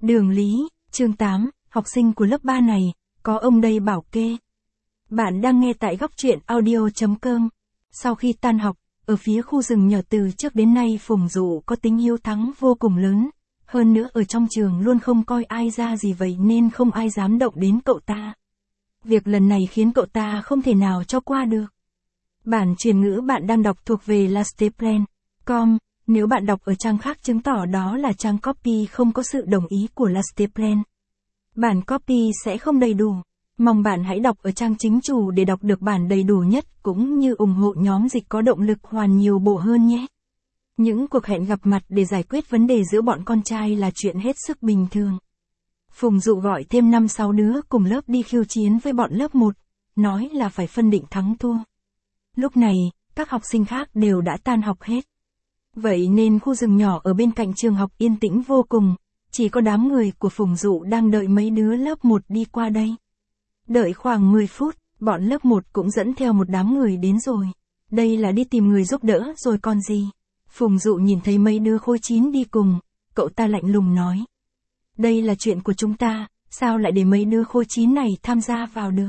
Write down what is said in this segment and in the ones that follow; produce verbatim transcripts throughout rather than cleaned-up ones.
Đường Lý, chương tám, học sinh của lớp ba này, có ông đây bảo kê. Bạn đang nghe tại góc truyện audio chấm com. Sau khi tan học, ở phía khu rừng nhỏ từ trước đến nay Phùng Dụ có tính hiếu thắng vô cùng lớn. Hơn nữa ở trong trường luôn không coi ai ra gì vậy nên không ai dám động đến cậu ta. Việc lần này khiến cậu ta không thể nào cho qua được. Bản truyền ngữ bạn đang đọc thuộc về lasteplan chấm com. Nếu bạn đọc ở trang khác chứng tỏ đó là trang copy không có sự đồng ý của lasteplan. Bản copy sẽ không đầy đủ. Mong bạn hãy đọc ở trang chính chủ để đọc được bản đầy đủ nhất cũng như ủng hộ nhóm dịch có động lực hoàn nhiều bộ hơn nhé. Những cuộc hẹn gặp mặt để giải quyết vấn đề giữa bọn con trai là chuyện hết sức bình thường. Phùng Dụ gọi thêm năm sáu đứa cùng lớp đi khiêu chiến với bọn lớp một, nói là phải phân định thắng thua. Lúc này, các học sinh khác đều đã tan học hết. Vậy nên khu rừng nhỏ ở bên cạnh trường học yên tĩnh vô cùng, chỉ có đám người của Phùng Dụ đang đợi mấy đứa lớp một đi qua đây. Đợi khoảng mười phút, bọn lớp một cũng dẫn theo một đám người đến rồi. Đây là đi tìm người giúp đỡ rồi còn gì. Phùng Dụ nhìn thấy mấy đứa khối chín đi cùng, cậu ta lạnh lùng nói. Đây là chuyện của chúng ta, sao lại để mấy đứa khối chín này tham gia vào được?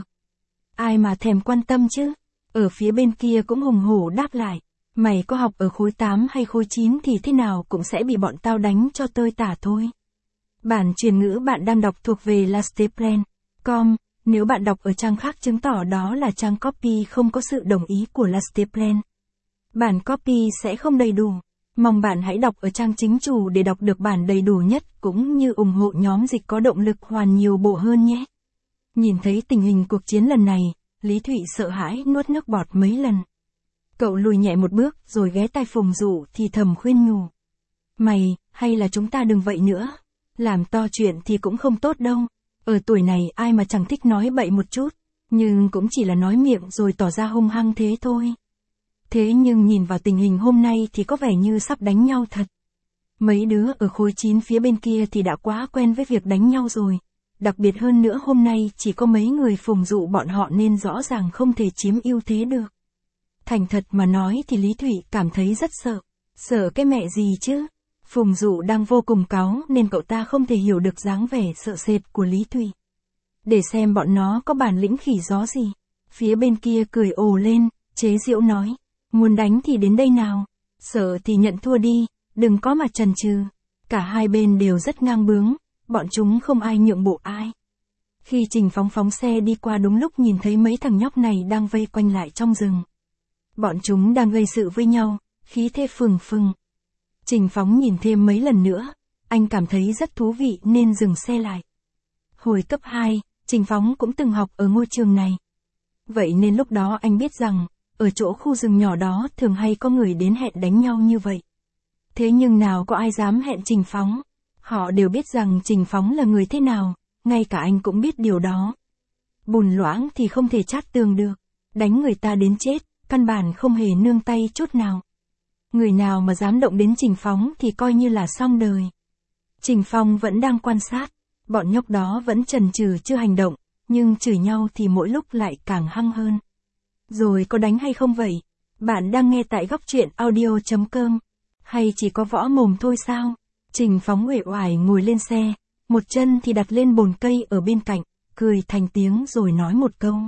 Ai mà thèm quan tâm chứ? Ở phía bên kia cũng hùng hổ đáp lại. Mày có học ở khối tám hay khối chín thì thế nào cũng sẽ bị bọn tao đánh cho tơi tả thôi. Bản truyền ngữ bạn đang đọc thuộc về lasteplan chấm com. Nếu bạn đọc ở trang khác chứng tỏ đó là trang copy không có sự đồng ý của lasteplan. Bản copy sẽ không đầy đủ. Mong bạn hãy đọc ở trang chính chủ để đọc được bản đầy đủ nhất cũng như ủng hộ nhóm dịch có động lực hoàn nhiều bộ hơn nhé. Nhìn thấy tình hình cuộc chiến lần này, Lý Thụy sợ hãi nuốt nước bọt mấy lần. Cậu lùi nhẹ một bước rồi ghé tai Phùng Dụ thì thầm khuyên nhủ. Mày, hay là chúng ta đừng vậy nữa. Làm to chuyện thì cũng không tốt đâu. Ở tuổi này ai mà chẳng thích nói bậy một chút. Nhưng cũng chỉ là nói miệng rồi tỏ ra hung hăng thế thôi. Thế nhưng nhìn vào tình hình hôm nay thì có vẻ như sắp đánh nhau thật. Mấy đứa ở khối chín phía bên kia thì đã quá quen với việc đánh nhau rồi. Đặc biệt hơn nữa hôm nay chỉ có mấy người Phùng Dụ bọn họ nên rõ ràng không thể chiếm ưu thế được. Thành thật mà nói thì Lý Thụy cảm thấy rất sợ. Sợ cái mẹ gì chứ? Phùng Dụ đang vô cùng cáu nên cậu ta không thể hiểu được dáng vẻ sợ sệt của Lý Thụy. Để xem bọn nó có bản lĩnh khỉ gió gì. Phía bên kia cười ồ lên, chế giễu nói. Muốn đánh thì đến đây nào. Sợ thì nhận thua đi, đừng có mà chần chừ. Cả hai bên đều rất ngang bướng, bọn chúng không ai nhượng bộ ai. Khi Trình Phóng phóng xe đi qua đúng lúc nhìn thấy mấy thằng nhóc này đang vây quanh lại trong rừng. Bọn chúng đang gây sự với nhau, khí thế phừng phừng. Trình Phóng nhìn thêm mấy lần nữa, anh cảm thấy rất thú vị nên dừng xe lại. Hồi cấp hai, Trình Phóng cũng từng học ở ngôi trường này. Vậy nên lúc đó anh biết rằng, ở chỗ khu rừng nhỏ đó thường hay có người đến hẹn đánh nhau như vậy. Thế nhưng nào có ai dám hẹn Trình Phóng. Họ đều biết rằng Trình Phóng là người thế nào, ngay cả anh cũng biết điều đó. Bùn loãng thì không thể chát tường được, đánh người ta đến chết, căn bản không hề nương tay chút nào. Người nào mà dám động đến Trình Phóng thì coi như là xong đời. Trình Phong vẫn đang quan sát, bọn nhóc đó vẫn chần chừ chưa hành động, nhưng chửi nhau thì mỗi lúc lại càng hăng hơn. Rồi có đánh hay không vậy? Bạn đang nghe tại góc truyện audio chấm com. Hay chỉ có võ mồm thôi sao? Trình Phóng uể oải ngồi lên xe, một chân thì đặt lên bồn cây ở bên cạnh, cười thành tiếng rồi nói một câu.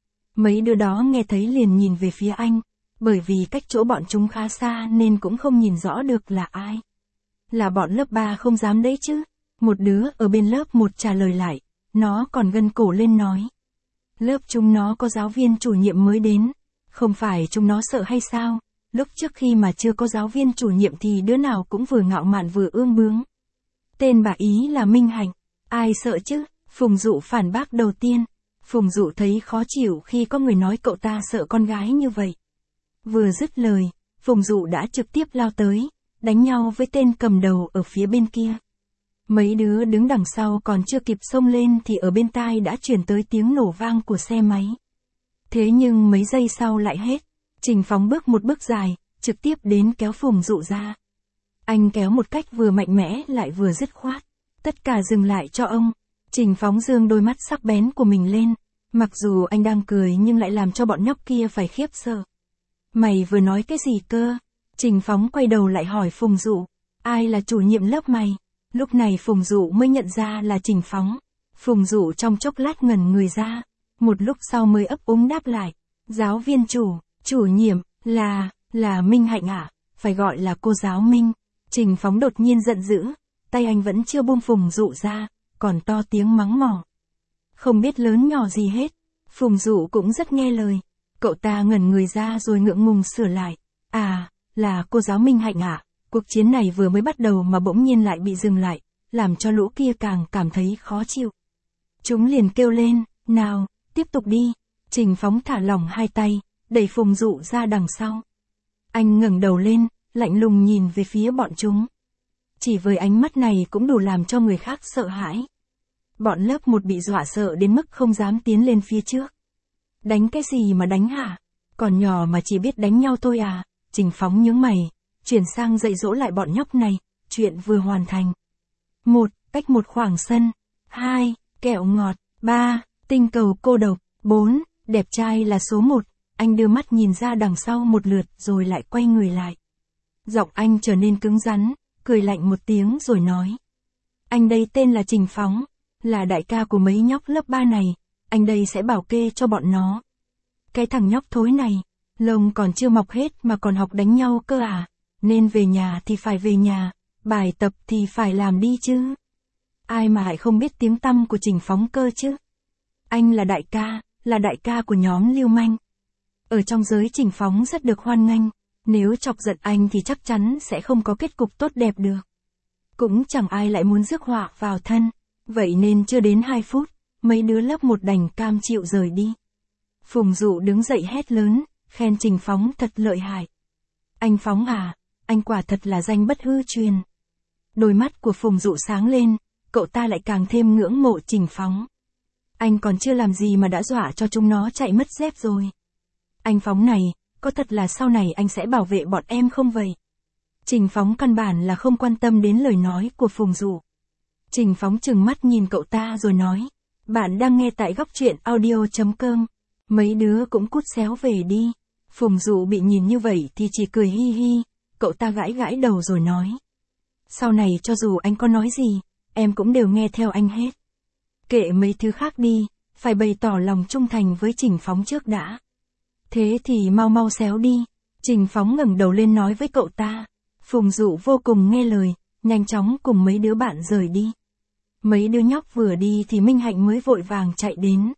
Mấy đứa đó nghe thấy liền nhìn về phía anh, bởi vì cách chỗ bọn chúng khá xa nên cũng không nhìn rõ được là ai. Là bọn lớp ba không dám đấy chứ. Một đứa ở bên lớp một trả lời lại, nó còn gân cổ lên nói. Lớp chúng nó có giáo viên chủ nhiệm mới đến, không phải chúng nó sợ hay sao? Lúc trước khi mà chưa có giáo viên chủ nhiệm thì đứa nào cũng vừa ngạo mạn vừa ương bướng. Tên bà ý là Minh Hạnh, ai sợ chứ? Phùng Dụ phản bác đầu tiên. Phùng Dụ thấy khó chịu khi có người nói cậu ta sợ con gái như vậy. Vừa dứt lời, Phùng Dụ đã trực tiếp lao tới, đánh nhau với tên cầm đầu ở phía bên kia. Mấy đứa đứng đằng sau còn chưa kịp xông lên thì ở bên tai đã truyền tới tiếng nổ vang của xe máy. Thế nhưng mấy giây sau lại hết. Trình Phóng bước một bước dài, trực tiếp đến kéo Phùng Dụ ra. Anh kéo một cách vừa mạnh mẽ lại vừa dứt khoát. Tất cả dừng lại cho ông. Trình Phóng giương đôi mắt sắc bén của mình lên. Mặc dù anh đang cười nhưng lại làm cho bọn nhóc kia phải khiếp sợ. Mày vừa nói cái gì cơ? Trình Phóng quay đầu lại hỏi Phùng Dụ. Ai là chủ nhiệm lớp mày? Lúc này Phùng Dụ mới nhận ra là Trình Phóng. Phùng Dụ trong chốc lát ngẩn người ra, một lúc sau mới ấp úng đáp lại. Giáo viên chủ, chủ nhiệm, là, là Minh Hạnh ạ, à? Phải gọi là cô giáo Minh. Trình Phóng đột nhiên giận dữ, tay anh vẫn chưa buông Phùng Dụ ra, còn to tiếng mắng mỏ. Không biết lớn nhỏ gì hết, Phùng Dụ cũng rất nghe lời. Cậu ta ngẩn người ra rồi ngượng ngùng sửa lại. À, là cô giáo Minh Hạnh ạ. À? Cuộc chiến này vừa mới bắt đầu mà bỗng nhiên lại bị dừng lại, làm cho lũ kia càng cảm thấy khó chịu. Chúng liền kêu lên, nào, tiếp tục đi. Trình Phóng thả lỏng hai tay, đẩy Phùng Dụ ra đằng sau. Anh ngẩng đầu lên, lạnh lùng nhìn về phía bọn chúng. Chỉ với ánh mắt này cũng đủ làm cho người khác sợ hãi. Bọn lớp một bị dọa sợ đến mức không dám tiến lên phía trước. Đánh cái gì mà đánh hả? Còn nhỏ mà chỉ biết đánh nhau thôi à? Trình Phóng nhướng mày, chuyển sang dạy dỗ lại bọn nhóc này, chuyện vừa hoàn thành. Một, cách một khoảng sân. Hai, kẹo ngọt. Ba, tinh cầu cô độc. Bốn, đẹp trai là số một. Anh đưa mắt nhìn ra đằng sau một lượt rồi lại quay người lại. Giọng anh trở nên cứng rắn, cười lạnh một tiếng rồi nói. Anh đây tên là Trình Phóng, là đại ca của mấy nhóc lớp ba này, anh đây sẽ bảo kê cho bọn nó. Cái thằng nhóc thối này, lông còn chưa mọc hết mà còn học đánh nhau cơ à, nên về nhà thì phải về nhà, bài tập thì phải làm đi chứ. Ai mà lại không biết tiếng tăm của Trình Phóng cơ chứ. Anh là đại ca, là đại ca của nhóm lưu manh. Ở trong giới Trình Phóng rất được hoan nghênh, nếu chọc giận anh thì chắc chắn sẽ không có kết cục tốt đẹp được. Cũng chẳng ai lại muốn rước họa vào thân, vậy nên chưa đến hai phút, mấy đứa lớp một đành cam chịu rời đi. Phùng Dụ đứng dậy hét lớn, khen Trình Phóng thật lợi hại. Anh Phóng à, anh quả thật là danh bất hư truyền. Đôi mắt của Phùng Dụ sáng lên, cậu ta lại càng thêm ngưỡng mộ Trình Phóng. Anh còn chưa làm gì mà đã dọa cho chúng nó chạy mất dép rồi. Anh Phóng này, có thật là sau này anh sẽ bảo vệ bọn em không vậy? Trình Phóng căn bản là không quan tâm đến lời nói của Phùng Dụ. Trình Phóng trừng mắt nhìn cậu ta rồi nói, bạn đang nghe tại góc truyện audio chấm com, mấy đứa cũng cút xéo về đi. Phùng Dụ bị nhìn như vậy thì chỉ cười hi hi, cậu ta gãi gãi đầu rồi nói. Sau này cho dù anh có nói gì, em cũng đều nghe theo anh hết. Kệ mấy thứ khác đi, phải bày tỏ lòng trung thành với Trình Phóng trước đã. Thế thì mau mau xéo đi. Trình Phóng ngẩng đầu lên nói với cậu ta. Phùng Dụ vô cùng nghe lời, nhanh chóng cùng mấy đứa bạn rời đi. Mấy đứa nhóc vừa đi thì Minh Hạnh mới vội vàng chạy đến.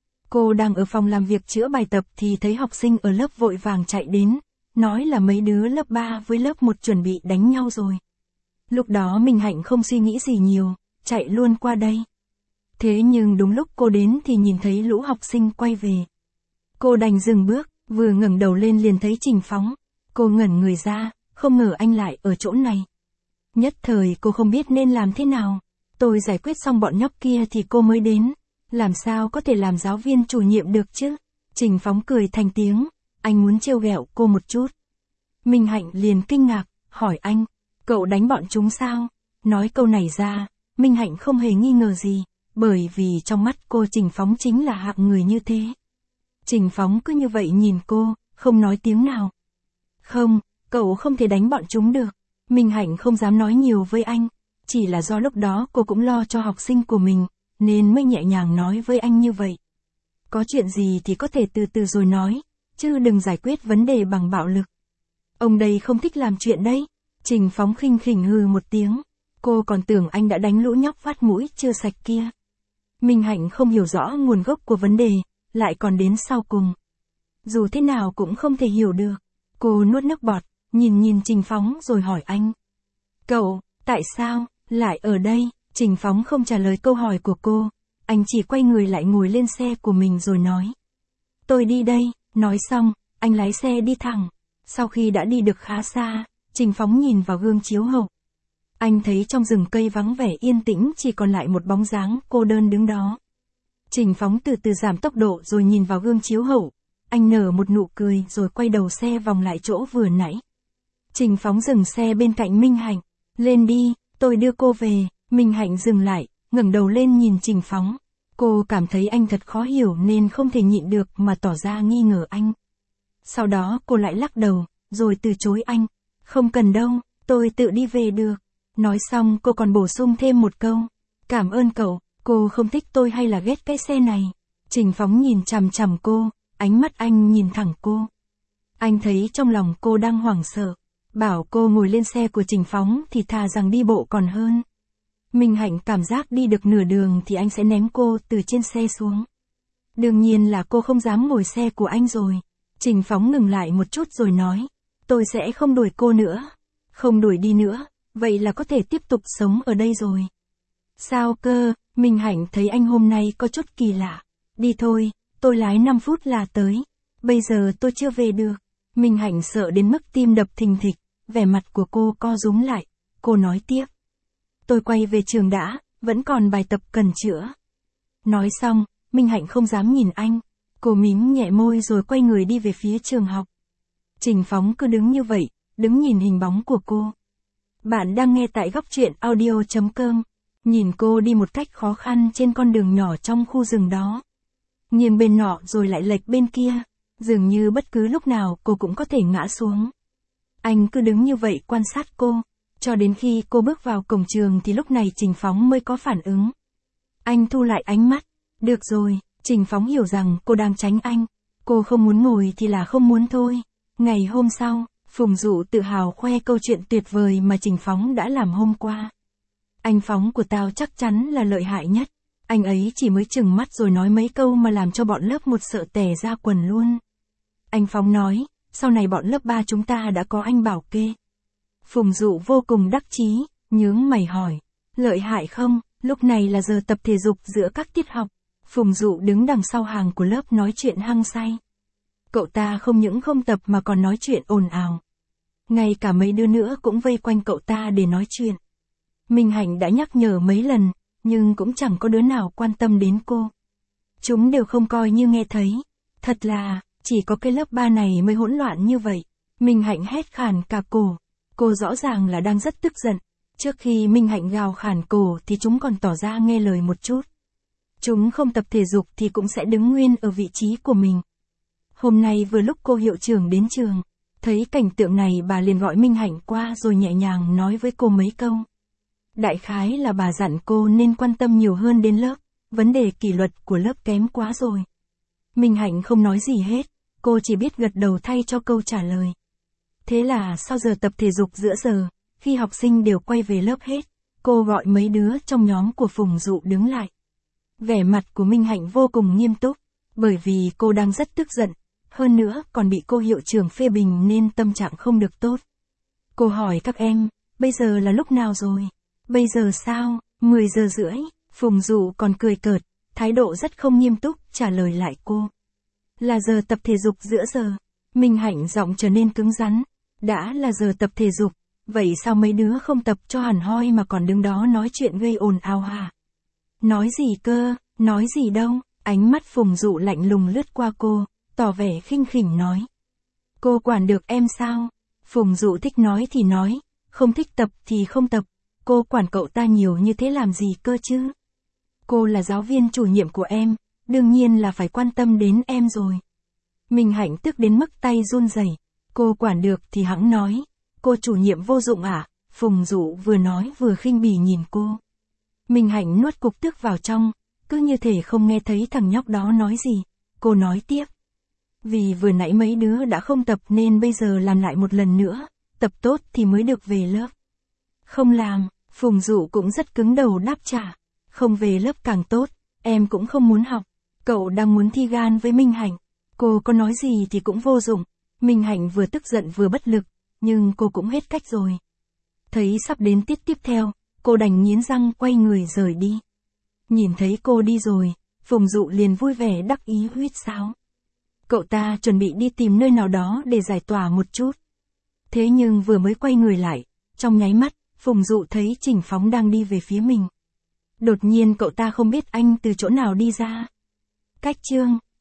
Cô đang ở phòng làm việc chữa bài tập thì thấy học sinh ở lớp vội vàng chạy đến, nói là mấy đứa lớp ba với lớp một chuẩn bị đánh nhau rồi. Lúc đó Minh Hạnh không suy nghĩ gì nhiều, chạy luôn qua đây. Thế nhưng đúng lúc cô đến thì nhìn thấy lũ học sinh quay về. Cô đành dừng bước, vừa ngẩng đầu lên liền thấy Trình Phóng. Cô ngẩn người ra, không ngờ anh lại ở chỗ này. Nhất thời cô không biết nên làm thế nào. Tôi giải quyết xong bọn nhóc kia thì cô mới đến. Làm sao có thể làm giáo viên chủ nhiệm được chứ? Trình Phóng cười thành tiếng, anh muốn trêu ghẹo cô một chút. Minh Hạnh liền kinh ngạc, hỏi anh, cậu đánh bọn chúng sao? Nói câu này ra, Minh Hạnh không hề nghi ngờ gì, bởi vì trong mắt cô Trình Phóng chính là hạng người như thế. Trình Phóng cứ như vậy nhìn cô, không nói tiếng nào. Không, cậu không thể đánh bọn chúng được. Minh Hạnh không dám nói nhiều với anh, chỉ là do lúc đó cô cũng lo cho học sinh của mình, nên mới nhẹ nhàng nói với anh như vậy. Có chuyện gì thì có thể từ từ rồi nói, chứ đừng giải quyết vấn đề bằng bạo lực. Ông đây không thích làm chuyện đấy. Trình Phóng khinh khỉnh hừ một tiếng. Cô còn tưởng anh đã đánh lũ nhóc phát mũi chưa sạch kia. Minh Hạnh không hiểu rõ nguồn gốc của vấn đề, lại còn đến sau cùng. Dù thế nào cũng không thể hiểu được. Cô nuốt nước bọt, nhìn nhìn Trình Phóng rồi hỏi anh. Cậu, tại sao, lại ở đây? Trình Phóng không trả lời câu hỏi của cô. Anh chỉ quay người lại ngồi lên xe của mình rồi nói. Tôi đi đây. Nói xong, anh lái xe đi thẳng. Sau khi đã đi được khá xa, Trình Phóng nhìn vào gương chiếu hậu. Anh thấy trong rừng cây vắng vẻ yên tĩnh chỉ còn lại một bóng dáng cô đơn đứng đó. Trình Phóng từ từ giảm tốc độ rồi nhìn vào gương chiếu hậu. Anh nở một nụ cười rồi quay đầu xe vòng lại chỗ vừa nãy. Trình Phóng dừng xe bên cạnh Minh Hạnh. Lên đi, tôi đưa cô về. Minh Hạnh dừng lại, ngẩng đầu lên nhìn Trình Phóng. Cô cảm thấy anh thật khó hiểu nên không thể nhịn được mà tỏ ra nghi ngờ anh. Sau đó cô lại lắc đầu, rồi từ chối anh. Không cần đâu, tôi tự đi về được. Nói xong cô còn bổ sung thêm một câu. Cảm ơn cậu, cô không thích tôi hay là ghét cái xe này? Trình Phóng nhìn chằm chằm cô, ánh mắt anh nhìn thẳng cô. Anh thấy trong lòng cô đang hoảng sợ. Bảo cô ngồi lên xe của Trình Phóng thì thà rằng đi bộ còn hơn. Minh Hạnh cảm giác đi được nửa đường thì anh sẽ ném cô từ trên xe xuống. Đương nhiên là cô không dám ngồi xe của anh rồi. Trình Phóng ngừng lại một chút rồi nói. Tôi sẽ không đuổi cô nữa. Không đuổi đi nữa, vậy là có thể tiếp tục sống ở đây rồi. Sao cơ? Minh Hạnh thấy anh hôm nay có chút kỳ lạ. Đi thôi, tôi lái năm phút là tới. Bây giờ tôi chưa về được. Minh Hạnh sợ đến mức tim đập thình thịch, vẻ mặt của cô co rúm lại. Cô nói tiếp. Tôi quay về trường đã, vẫn còn bài tập cần chữa. Nói xong, Minh Hạnh không dám nhìn anh. Cô mím nhẹ môi rồi quay người đi về phía trường học. Trình Phóng cứ đứng như vậy, đứng nhìn hình bóng của cô. Bạn đang nghe tại góc truyện audio chấm com. Nhìn cô đi một cách khó khăn trên con đường nhỏ trong khu rừng đó. Nghiêng bên nọ rồi lại lệch bên kia. Dường như bất cứ lúc nào cô cũng có thể ngã xuống. Anh cứ đứng như vậy quan sát cô. Cho đến khi cô bước vào cổng trường thì lúc này Trình Phóng mới có phản ứng. Anh thu lại ánh mắt. Được rồi, Trình Phóng hiểu rằng cô đang tránh anh. Cô không muốn ngồi thì là không muốn thôi. Ngày hôm sau, Phùng Dụ tự hào khoe câu chuyện tuyệt vời mà Trình Phóng đã làm hôm qua. Anh Phóng của tao chắc chắn là lợi hại nhất. Anh ấy chỉ mới chừng mắt rồi nói mấy câu mà làm cho bọn lớp một sợ tè ra quần luôn. Anh Phóng nói, sau này bọn lớp ba chúng ta đã có anh bảo kê. Phùng Dụ vô cùng đắc chí, nhướng mày hỏi, lợi hại không? Lúc này là giờ tập thể dục giữa các tiết học. Phùng Dụ đứng đằng sau hàng của lớp nói chuyện hăng say. Cậu ta không những không tập mà còn nói chuyện ồn ào. Ngay cả mấy đứa nữa cũng vây quanh cậu ta để nói chuyện. Minh Hạnh đã nhắc nhở mấy lần, nhưng cũng chẳng có đứa nào quan tâm đến cô. Chúng đều không coi như nghe thấy. Thật là, chỉ có cái lớp ba này mới hỗn loạn như vậy. Minh Hạnh hét khàn cả cổ. Cô rõ ràng là đang rất tức giận. Trước khi Minh Hạnh gào khàn cổ thì chúng còn tỏ ra nghe lời một chút. Chúng không tập thể dục thì cũng sẽ đứng nguyên ở vị trí của mình. Hôm nay vừa lúc cô hiệu trưởng đến trường, thấy cảnh tượng này bà liền gọi Minh Hạnh qua rồi nhẹ nhàng nói với cô mấy câu. Đại khái là bà dặn cô nên quan tâm nhiều hơn đến lớp, vấn đề kỷ luật của lớp kém quá rồi. Minh Hạnh không nói gì hết, cô chỉ biết gật đầu thay cho câu trả lời. Thế là sau giờ tập thể dục giữa giờ, khi học sinh đều quay về lớp hết, cô gọi mấy đứa trong nhóm của Phùng Dụ đứng lại. Vẻ mặt của Minh Hạnh vô cùng nghiêm túc, bởi vì cô đang rất tức giận, hơn nữa còn bị cô hiệu trưởng phê bình nên tâm trạng không được tốt. Cô hỏi các em, bây giờ là lúc nào rồi? Bây giờ sao? mười giờ rưỡi, Phùng Dụ còn cười cợt, thái độ rất không nghiêm túc, trả lời lại cô. Là giờ tập thể dục giữa giờ. Minh Hạnh giọng trở nên cứng rắn. Đã là giờ tập thể dục, vậy sao mấy đứa không tập cho hẳn hoi mà còn đứng đó nói chuyện gây ồn ào hả? Nói gì cơ, nói gì đâu, ánh mắt Phùng Dụ lạnh lùng lướt qua cô, tỏ vẻ khinh khỉnh nói. Cô quản được em sao? Phùng Dụ thích nói thì nói, không thích tập thì không tập, cô quản cậu ta nhiều như thế làm gì cơ chứ? Cô là giáo viên chủ nhiệm của em, đương nhiên là phải quan tâm đến em rồi. Minh Hạnh tức đến mức tay run rẩy. Cô quản được thì hẵng nói, cô chủ nhiệm vô dụng à? Phùng Dụ vừa nói vừa khinh bỉ nhìn cô. Minh Hạnh nuốt cục tức vào trong, cứ như thể không nghe thấy thằng nhóc đó nói gì. Cô nói tiếp. Vì vừa nãy mấy đứa đã không tập nên bây giờ làm lại một lần nữa, tập tốt thì mới được về lớp. Không làm, Phùng Dụ cũng rất cứng đầu đáp trả. Không về lớp càng tốt, em cũng không muốn học. Cậu đang muốn thi gan với Minh Hạnh. Cô có nói gì thì cũng vô dụng. Minh Hạnh vừa tức giận vừa bất lực, nhưng cô cũng hết cách rồi. Thấy sắp đến tiết tiếp theo, cô đành nghiến răng quay người rời đi. Nhìn thấy cô đi rồi, Phùng Dụ liền vui vẻ đắc ý huýt sáo. Cậu ta chuẩn bị đi tìm nơi nào đó để giải tỏa một chút. Thế nhưng vừa mới quay người lại, trong nháy mắt, Phùng Dụ thấy Trình Phóng đang đi về phía mình. Đột nhiên cậu ta không biết anh từ chỗ nào đi ra. Cách chương